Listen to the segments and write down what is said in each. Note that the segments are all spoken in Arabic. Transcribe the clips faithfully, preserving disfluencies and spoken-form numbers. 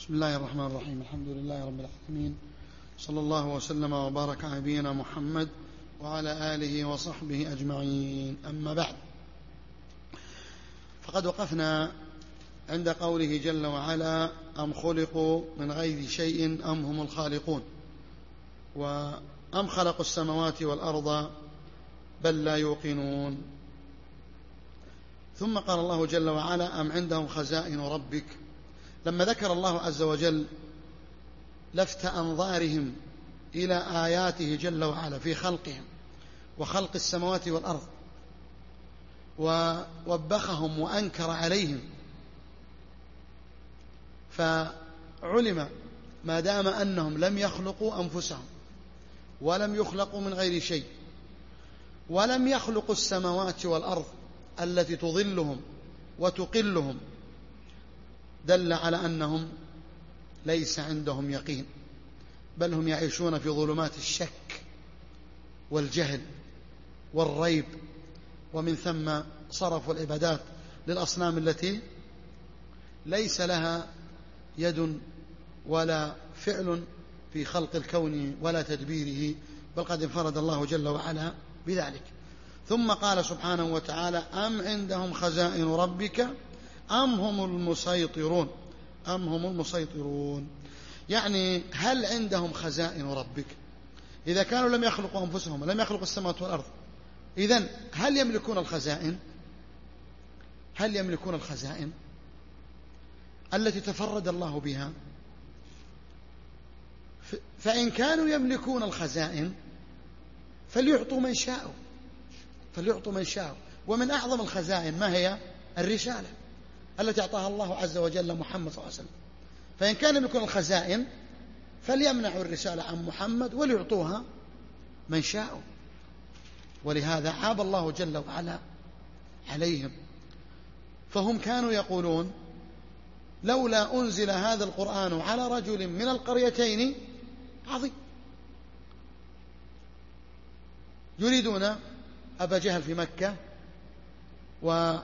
بسم الله الرحمن الرحيم. الحمد لله رب العالمين، صلى الله وسلم وبارك على نبينا محمد وعلى آله وصحبه أجمعين. أما بعد، فقد وقفنا عند قوله جل وعلا: أم خلقوا من غير شيء أم هم الخالقون، وأم خلقوا السماوات والأرض بل لا يوقنون. ثم قال الله جل وعلا: أم عندهم خزائن ربك. لما ذكر الله عز وجل لفت أنظارهم إلى آياته جل وعلا في خلقهم وخلق السماوات والأرض، ووبخهم وأنكر عليهم، فعلم ما دام أنهم لم يخلقوا أنفسهم ولم يخلقوا من غير شيء ولم يخلقوا السماوات والأرض التي تظلهم وتقلهم، دل على أنهم ليس عندهم يقين، بل هم يعيشون في ظلمات الشك والجهل والريب، ومن ثم صرفوا العبادات للأصنام التي ليس لها يد ولا فعل في خلق الكون ولا تدبيره، بل قد انفرد الله جل وعلا بذلك. ثم قال سبحانه وتعالى: أم عندهم خزائن ربك أم هم المسيطرون. أم هم المسيطرون يعني هل عندهم خزائن ربك؟ إذا كانوا لم يخلقوا أنفسهم ولم يخلقوا السماوات والأرض، إذن هل يملكون الخزائن؟ هل يملكون الخزائن التي تفرد الله بها؟ فإن كانوا يملكون الخزائن فليعطوا من شاءوا فليعطوا من شاءوا ومن أعظم الخزائن ما هي؟ الرسالة التي أعطاها الله عز وجل محمد صلى الله عليه وسلم. فإن كان يملكون الخزائن فليمنعوا الرسالة عن محمد وليعطوها من شاءوا. ولهذا عاب الله جل وعلا عليهم، فهم كانوا يقولون: لولا أنزل هذا القرآن على رجل من القريتين عظيم. يريدون أبا جهل في مكة و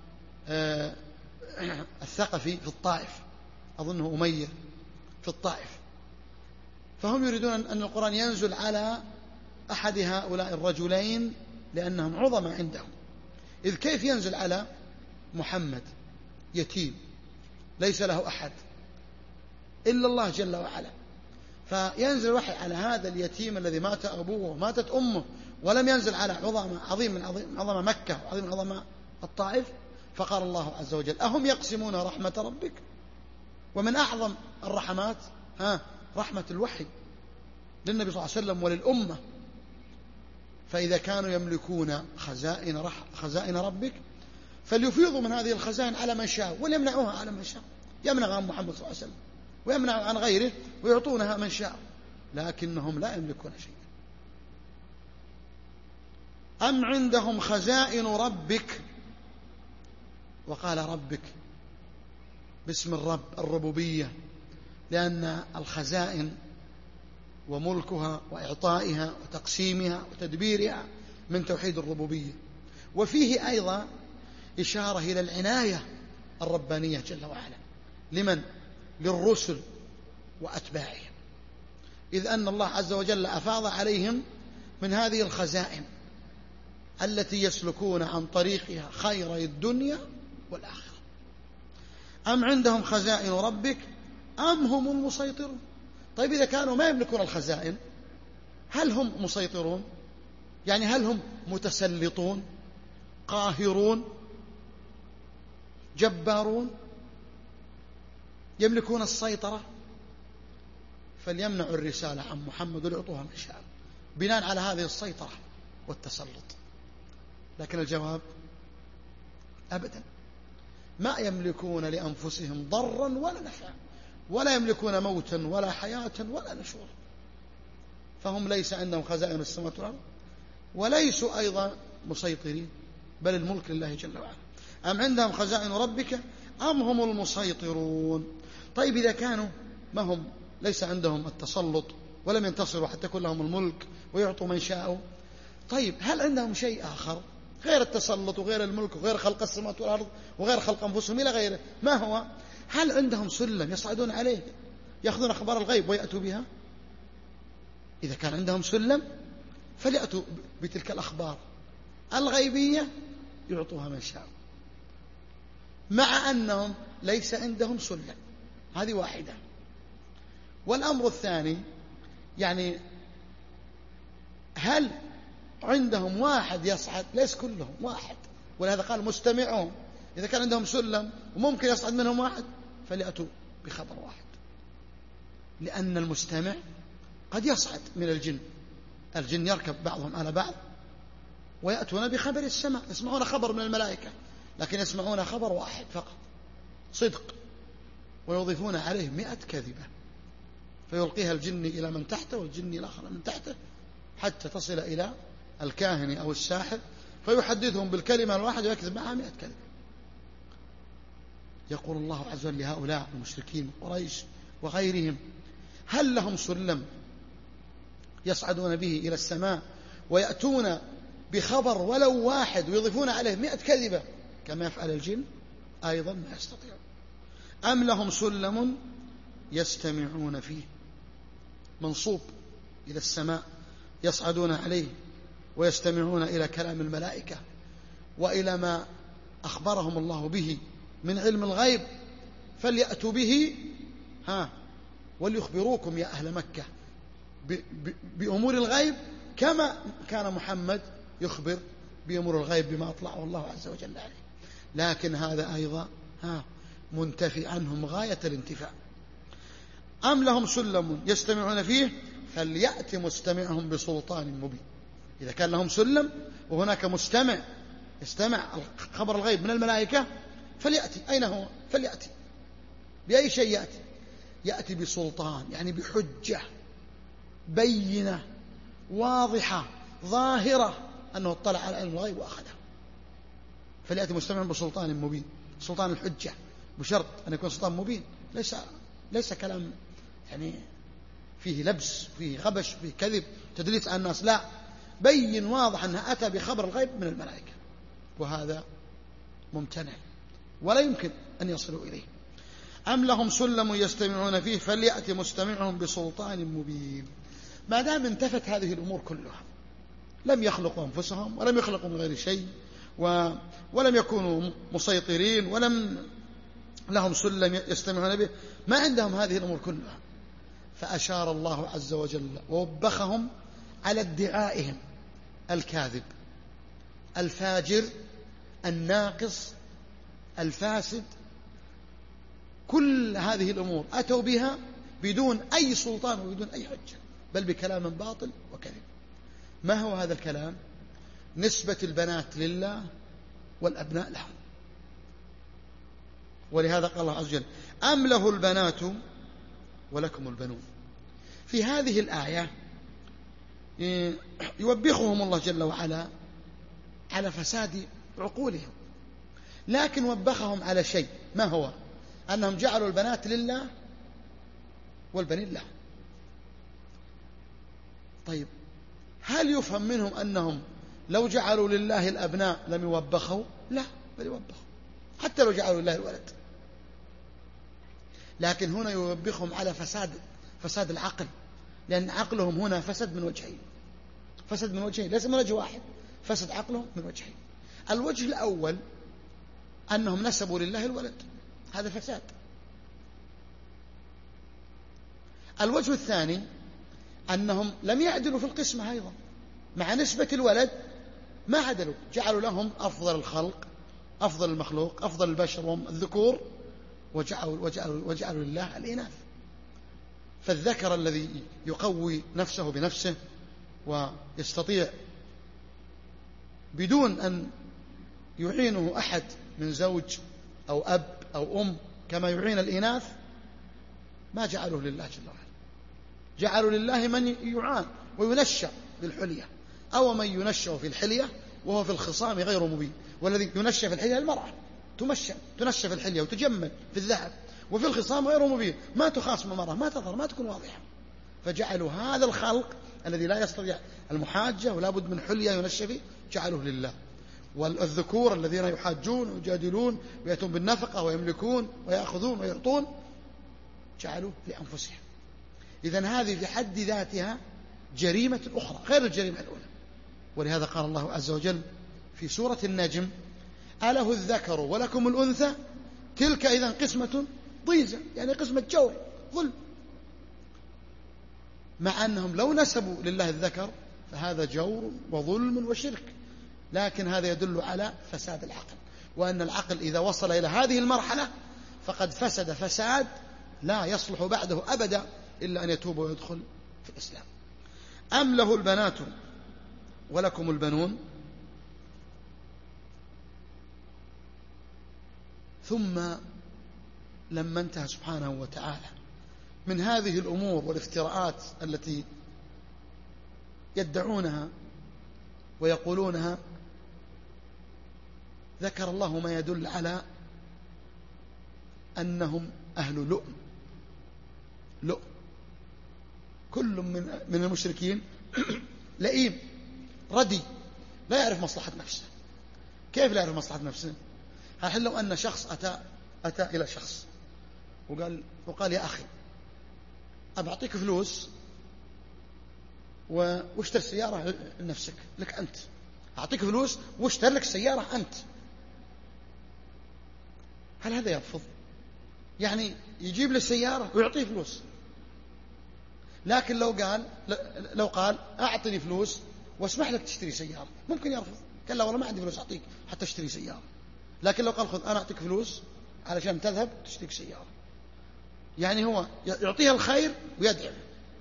الثقفي في الطائف، أظنه أمية في الطائف، فهم يريدون أن القرآن ينزل على أحد هؤلاء الرجلين لأنهم عظم عندهم. إذ كيف ينزل على محمد يتيم ليس له أحد إلا الله جل وعلا؟ فينزل الوحي على هذا اليتيم الذي مات أبوه وماتت أمه، ولم ينزل على عظم عظيم من عظيم عظم مكة وعظيم من عظم الطائف. فقال الله عز وجل: أهم يقسمون رحمة ربك؟ ومن أعظم الرحمات ها رحمة الوحي للنبي صلى الله عليه وسلم وللأمة. فإذا كانوا يملكون خزائن, رح خزائن ربك فليفيضوا من هذه الخزائن على من شاء وليمنعوها على من شاء. يمنع عن محمد صلى الله عليه وسلم ويمنع عن غيره ويعطونها من شاء، لكنهم لا يملكون شيئا. أم عندهم خزائن ربك. وقال ربك باسم الرب الربوبية، لأن الخزائن وملكها وإعطائها وتقسيمها وتدبيرها من توحيد الربوبية. وفيه أيضا إشارة إلى العناية الربانية جل وعلا لمن؟ للرسل وأتباعهم، إذ أن الله عز وجل أفاض عليهم من هذه الخزائن التي يسلكون عن طريقها خيري الدنيا والآخرة. أم عندهم خزائن ربك أم هم المسيطرون. طيب إذا كانوا ما يملكون الخزائن هل هم مسيطرون؟ يعني هل هم متسلطون قاهرون جبارون يملكون السيطرة؟ فليمنعوا الرسالة عن محمد وليعطوها من شاء بناء على هذه السيطرة والتسلط. لكن الجواب: أبدا، ما يملكون لأنفسهم ضرا ولا نفعا، ولا يملكون موتا ولا حياة ولا نشورا. فهم ليس عندهم خزائن السماوات والأرض وليسوا أيضا مسيطرين، بل الملك لله جل وعلا. أم عندهم خزائن ربك أم هم المسيطرون. طيب إذا كانوا ما هم ليس عندهم التسلط ولم ينتصروا حتى يكون لهم الملك ويعطوا من شاءوا، طيب هل عندهم شيء آخر غير التسلط وغير الملك وغير خلق السماوات والأرض وغير خلق أنفسهم إلى غيره؟ ما هو؟ هل عندهم سلم يصعدون عليه يأخذون أخبار الغيب ويأتوا بها؟ إذا كان عندهم سلم فليأتوا بتلك الأخبار الغيبية يعطوها من شاء، مع أنهم ليس عندهم سلم. هذه واحدة. والأمر الثاني، يعني هل عندهم واحد يصعد؟ ليس كلهم واحد، ولهذا قال مستمعون. إذا كان عندهم سلم وممكن يصعد منهم واحد فليأتوا بخبر واحد، لأن المستمع قد يصعد من الجن. الجن يركب بعضهم على بعض ويأتون بخبر السماء، يسمعون خبر من الملائكة لكن يسمعون خبر واحد فقط صدق، ويضيفون عليه مئة كذبة فيلقيها الجن إلى من تحته والجن الآخر من تحته حتى تصل إلى الكاهن أو الساحر فيحدثهم بالكلمة الواحدة ويكذب معها مئة كذبة. يقول الله عز وجل لهؤلاء المشركين قريش وغيرهم: هل لهم سلم يصعدون به إلى السماء ويأتون بخبر ولو واحد ويضيفون عليه مئة كذبة كما يفعل الجن؟ أيضا ما يستطيعون. أم لهم سلم يستمعون فيه، منصوب إلى السماء، يصعدون عليه ويستمعون إلى كلام الملائكة وإلى ما أخبرهم الله به من علم الغيب، فليأتوا به ها وليخبروكم يا أهل مكة بأمور الغيب كما كان محمد يخبر بأمور الغيب بما أطلعه الله عز وجل عليه. لكن هذا أيضا ها منتفي عنهم غاية الانتفاع. أم لهم سلم يستمعون فيه فليأتي مستمعهم بسلطان مبين. إذا كان لهم سلم وهناك مستمع يستمع خبر الغيب من الملائكة فليأتي. أين هو؟ فليأتي بأي شيء يأتي؟ يأتي بسلطان، يعني بحجة بينة واضحة ظاهرة أنه اطلع على علم الغيب وأخذه. فليأتي مستمع بسلطان مبين، سلطان الحجة، بشرط أن يكون سلطان مبين، ليس ليس كلام يعني فيه لبس فيه غبش فيه كذب تدليس على الناس، لا، بين واضح أنه أتى بخبر الغيب من الملائكة، وهذا ممتنع ولا يمكن أن يصلوا إليه. أم لهم سلم يستمعون فيه فليأتي مستمعهم بسلطان مبين. ما دام انتفت هذه الأمور كلها، لم يخلقوا أنفسهم ولم يخلقوا من غير شيء و... ولم يكونوا مسيطرين ولم لهم سلم يستمعون به، ما عندهم هذه الأمور كلها، فأشار الله عز وجل ووبخهم على ادعائهم الكاذب الفاجر الناقص الفاسد. كل هذه الأمور أتوا بها بدون أي سلطان وبدون أي حجة، بل بكلام باطل وكذب. ما هو هذا الكلام؟ نسبة البنات لله والأبناء له. ولهذا قال الله عز وجل: أم له البنات ولكم البنون. في هذه الآية يوبخهم الله جل وعلا على فساد عقولهم، لكن وبخهم على شيء، ما هو؟ أنهم جعلوا البنات لله والبنين له. طيب، هل يفهم منهم أنهم لو جعلوا لله الأبناء لم يوبخوا؟ لا، بل يوبخوا حتى لو جعلوا لله الولد. لكن هنا يوبخهم على فساد فساد العقل، لأن عقلهم هنا فسد من وجهين، فسد من وجهين ليس من وجه واحد، فسد عقلهم من وجهين. الوجه الأول أنهم نسبوا لله الولد، هذا فساد. الوجه الثاني أنهم لم يعدلوا في القسمة أيضا، مع نسبة الولد ما عدلوا، جعلوا لهم أفضل الخلق، أفضل المخلوق، أفضل البشر والذكور، وجعلوا, وجعلوا, وجعلوا لله الإناث. فالذكر الذي يقوي نفسه بنفسه ويستطيع بدون أن يعينه أحد من زوج أو أب أو أم كما يعين الإناث، ما جعلوه لله جل وعلا، جعلوا لله من يعان وينشأ بالحلية، أو من ينشأ في الحلية وهو في الخصام غير مبين. والذي ينشأ في الحلية المرأة تمشى تنشأ في الحلية وتجمل في الذهب، وفي الخصام غير مبين، ما تخاصم المرأة، ما تظهر، ما تكون واضحة. فجعلوا هذا الخلق الذي لا يستطيع المحاجة ولا بد من حلية ينشأ فيه، جعلوه لله. والذكور الذين يحاجون ويجادلون ويأتون بالنفقة ويملكون ويأخذون ويعطون جعلوا لأنفسهم. إذن هذه في حد ذاتها جريمة أخرى غير الجريمة الأولى. ولهذا قال الله عز وجل في سورة النجم: أله الذكر ولكم الأنثى تلك إذن قسمة ضيزى، يعني قسمة جور ظلم، مع أنهم لو نسبوا لله الذكر فهذا جور وظلم وشرك، لكن هذا يدل على فساد العقل، وأن العقل إذا وصل إلى هذه المرحلة فقد فسد فساد لا يصلح بعده أبدا إلا أن يتوب ويدخل في الإسلام. أم له البنات ولكم البنون. ثم لما انتهى سبحانه وتعالى من هذه الأمور والافتراءات التي يدعونها ويقولونها، ذكر الله ما يدل على أنهم أهل لؤم. لؤم، كل من من المشركين لئيم ردي لا يعرف مصلحة نفسه. كيف لا يعرف مصلحة نفسه؟ هل لو أن شخص أتى أتى إلى شخص وقال وقال يا أخي أبعطيك فلوس واشتري سيارة لنفسك لك أنت، أعطيك فلوس واشتري لك سيارة أنت، هل هذا يرفض؟ يعني يجيب له السيارة ويعطيه فلوس. لكن لو قال لو قال أعطني فلوس واسمح لك تشتري سيارة ممكن يرفض، قال لا والله ما عندي فلوس أعطيك حتى اشتري سيارة. لكن لو قال خذ أنا أعطيك فلوس علشان تذهب تشتري سيارة، يعني هو يعطيها الخير ويدعم.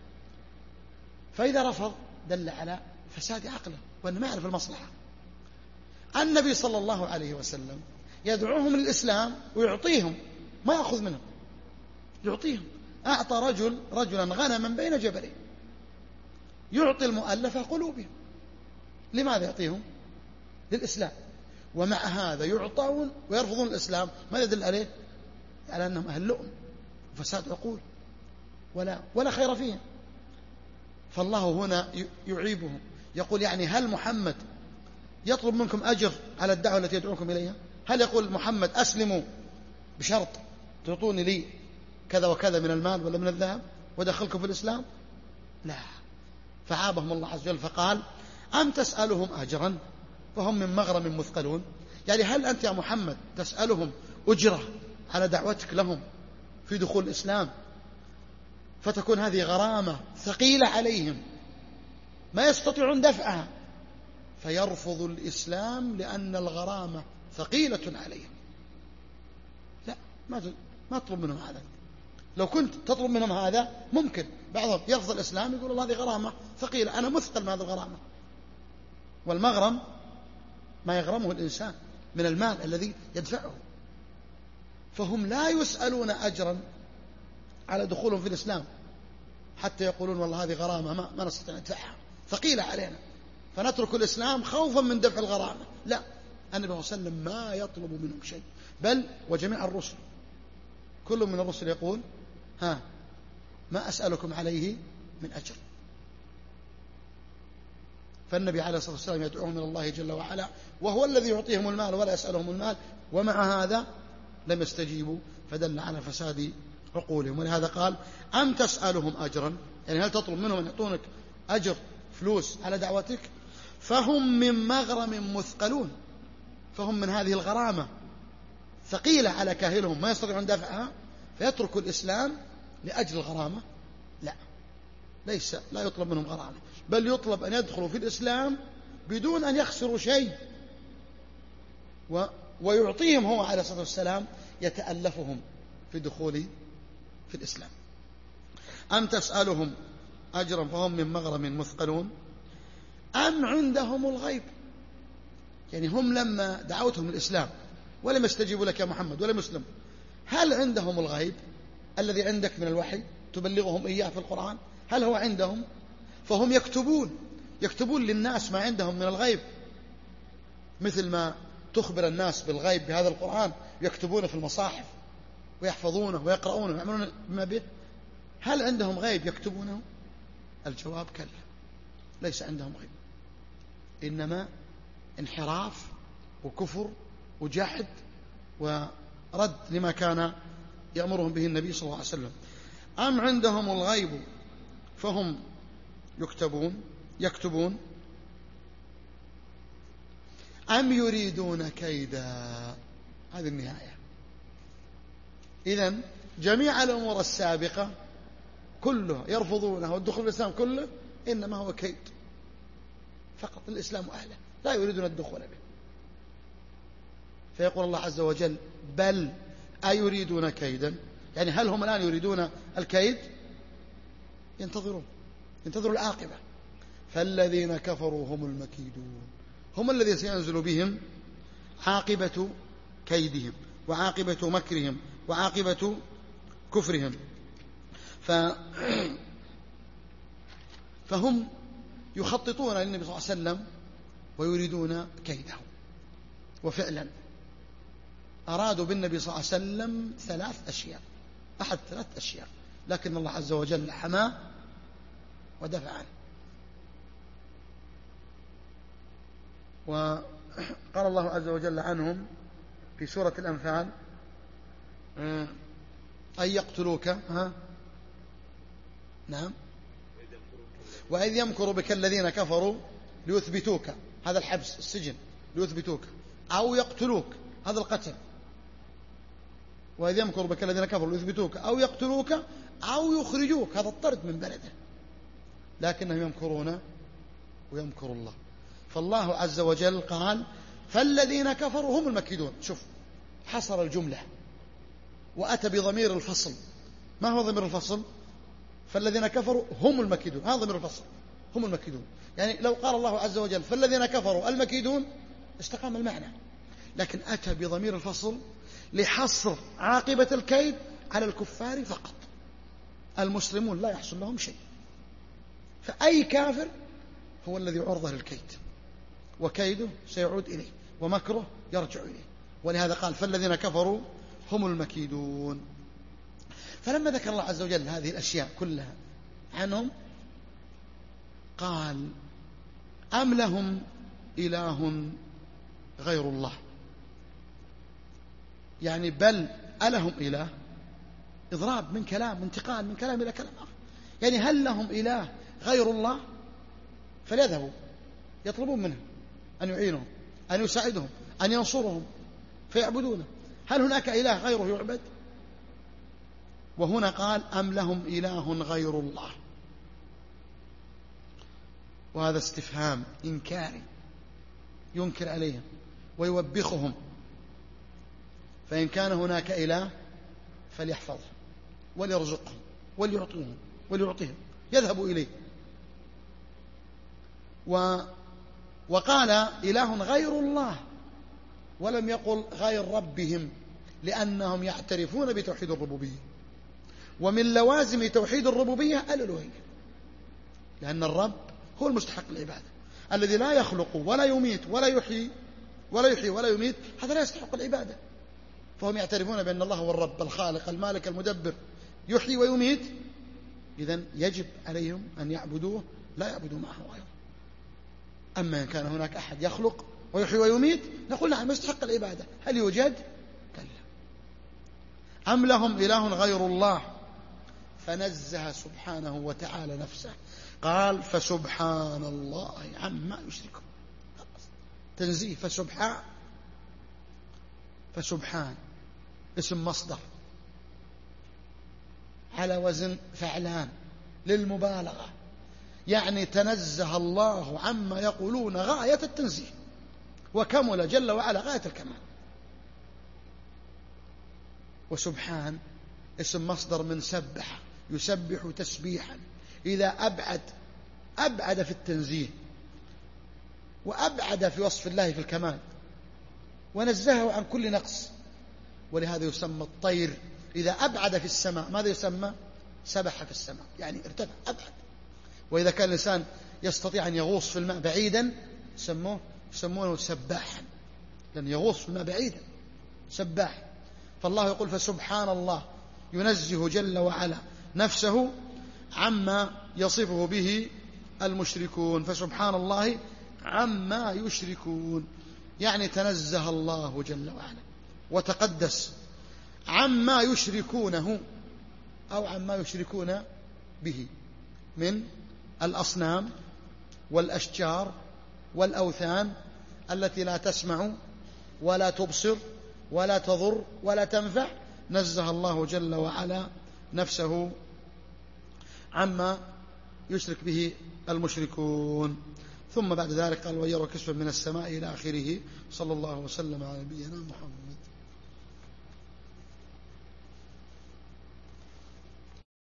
فإذا رفض دل على فساد عقله وأنه ما يعرف المصلحة. النبي صلى الله عليه وسلم يدعوهم للإسلام ويعطيهم، ما يأخذ منهم، يعطيهم. أعطى رجل رجلا غنما بين جبلين، يعطي المؤلفة قلوبهم. لماذا يعطيهم؟ للإسلام. ومع هذا يعطون ويرفضون الإسلام. ماذا يدل عليه؟ على أنهم أهل لؤم وفساد عقول ولا ولا خير فيهم. فالله هنا يعيبهم، يقول يعني هل محمد يطلب منكم أجر على الدعوة التي يدعوكم إليها؟ هل يقول محمد أسلموا بشرط تعطوني لي كذا وكذا من المال ولا من الذهب ودخلكم في الإسلام؟ لا. فعابهم الله عز وجل فقال أم تسألهم أجرا فهم من مغرم مثقلون. يعني هل أنت يا محمد تسألهم أجرة على دعوتك لهم في دخول الإسلام فتكون هذه غرامة ثقيلة عليهم ما يستطيعون دفعها فيرفض الإسلام لأن الغرامة ثقيلة عليهم؟ لا، ما ما تطلب منهم هذا. لو كنت تطلب منهم هذا ممكن بعضهم يرفض الإسلام يقول الله هذه غرامة ثقيلة أنا مثقل من هذه الغرامة. والمغرم ما يغرمه الإنسان من المال الذي يدفعه. فهم لا يسألون أجرا على دخولهم في الإسلام حتى يقولون والله هذه غرامة ما, ما نستطيع ندفعها ثقيلة علينا فنترك الإسلام خوفا من دفع الغرامة. لا، النبي صلى الله عليه وسلم ما يطلب منهم شيء، بل وجميع الرسل كل من الرسل يقول ها ما أسألكم عليه من أجر. فالنبي عليه الصلاة والسلام يدعوهم إلى الله جل وعلا وهو الذي يعطيهم المال ولا يسألهم المال، ومع هذا لم يستجيبوا فدل على فساد عقولهم. ولهذا قال أم تسألهم أجرا، يعني هل تطلب منهم أن يعطونك أجر فلوس على دعوتك؟ فهم من مغرم مثقلون، فهم من هذه الغرامة ثقيلة على كاهلهم ما يستطيعون دفعها فيتركوا الإسلام لأجل الغرامة. لا، ليس لا يطلب منهم غرامة، بل يطلب أن يدخلوا في الإسلام بدون أن يخسروا شيء، و ويعطيهم هو عليه الصلاة والسلام يتألفهم في دخول في الإسلام. أم تسألهم أجرا فهم من مغرم مثقلون أم عندهم الغيب، يعني هم لما دعوتهم الإسلام ولم يستجيبوا لك يا محمد ولم يسلموا، هل عندهم الغيب الذي عندك من الوحي تبلغهم إياه في القرآن؟ هل هو عندهم؟ فهم يكتبون يكتبون للناس ما عندهم من الغيب، مثل ما تخبر الناس بالغيب بهذا القرآن، يكتبونه في المصاحف ويحفظونه ويقرؤونه ويعملون بما به. هل عندهم غيب يكتبونه؟ الجواب كلا، ليس عندهم غيب، إنما انحراف وكفر وجحد ورد لما كان يأمرهم به النبي صلى الله عليه وسلم. أم عندهم الغيب فهم يكتبون يكتبون أم يريدون كيدا. هذه النهاية. إذن جميع الأمور السابقة كله يرفضونه، والدخول الإسلام كله إنما هو كيد فقط. الإسلام أهله لا يريدون الدخول به. فيقول الله عز وجل بل أيريدون كيدا، يعني هل هم الآن يريدون الكيد؟ ينتظرون ينتظروا العاقبة. فالذين كفروا هم المكيدون، هم الذين سينزل بهم عاقبة كيدهم وعاقبة مكرهم وعاقبة كفرهم. ف... فهم يخططون للنبي صلى الله عليه وسلم ويريدون كيده. وفعلا أرادوا بالنبي صلى الله عليه وسلم ثلاث أشياء، أحد ثلاث أشياء، لكن الله عز وجل حماه ودفع عنه. وقال الله عز وجل عنهم في سورة الأنفال أن يقتلوك ها نعم وإذ يمكر بك الذين كفروا ليثبتوك، هذا الحبس السجن، ليثبتوك أو يقتلوك، هذا القتل. وإذ يمكر بك الذين كفروا ليثبتوك أو يقتلوك أو يخرجوك، هذا الطرد من بلده. لكنهم يمكرون ويمكر الله. فالله عز وجل قال فالذين كفروا هم المكيدون. شوف، حصر الجملة وأتى بضمير الفصل. ما هو ضمير الفصل؟ فالذين كفروا هم المكيدون، هذا ضمير الفصل، هم المكيدون. يعني لو قال الله عز وجل فالذين كفروا المكيدون استقام المعنى، لكن أتى بضمير الفصل لحصر عاقبة الكيد على الكفار فقط. المسلمون لا يحصل لهم شيء، فأي كافر هو الذي عرضه للكيد، وكيده سيعود إليه ومكره يرجع إليه. ولهذا قال فالذين كفروا هم المكيدون. فلما ذكر الله عز وجل هذه الأشياء كلها عنهم قال أم لهم إله غير الله، يعني بل ألهم إله، إضراب من كلام، انتقال من كلام إلى كلام آخر. يعني هل لهم إله غير الله؟ فليذهبوا يطلبون منه أن يعينهم، أن يساعدهم، أن ينصرهم فيعبدونه. هل هناك إله غيره يعبد؟ وهنا قال أم لهم إله غير الله، وهذا استفهام إنكاري ينكر عليهم ويوبخهم. فإن كان هناك إله فليحفظهم وليرزقهم وليعطيهم وليعطيهم يذهبوا إليه. و وقال إله غير الله ولم يقل غير ربهم، لأنهم يعترفون بتوحيد الربوبية، ومن لوازم توحيد الربوبية الألوهية، لأن الرب هو المستحق العبادة، الذي لا يخلق ولا يميت ولا يحيي ولا يحيي ولا يميت، هذا لا يستحق العبادة. فهم يعترفون بأن الله هو الرب الخالق المالك المدبر يحيي ويميت، إذن يجب عليهم أن يعبدوه لا يعبدوا معه غيره. أما إن كان هناك أحد يخلق ويحيي ويميت نقول نعم يستحق العبادة. هل يوجد؟ كلا. أم لهم إله غير الله، فنزه سبحانه وتعالى نفسه قال فسبحان الله عما يشركون. تنزيه. فسبحان فسبحان اسم مصدر على وزن فعلان للمبالغة، يعني تنزه الله عما يقولون غاية التنزيه، وكمل جل وعلا غاية الكمال. وسبحان اسم مصدر من سبح، يسبح تسبيحا، إذا أبعد أبعد في التنزيه وأبعد في وصف الله في الكمال، ونزهه عن كل نقص. ولهذا يسمى الطير إذا أبعد في السماء ماذا يسمى؟ سبح في السماء، يعني ارتفع أبعد. وإذا كان الإنسان يستطيع أن يغوص في الماء بعيدا يسموه يسمونه سباحا، لأن يغوص في الماء بعيدا سباح. فالله يقول فسبحان الله، ينزه جل وعلا نفسه عما يصفه به المشركون. فسبحان الله عما يشركون، يعني تنزه الله جل وعلا وتقدس عما يشركونه أو عما يشركون به من الأصنام والأشجار والأوثان التي لا تسمع ولا تبصر ولا تضر ولا تنفع. نزه الله جل وعلا نفسه عما يشرك به المشركون. ثم بعد ذلك قال ويرى كسفا من السماء إلى آخره. صلى الله وسلم على نبينا محمد.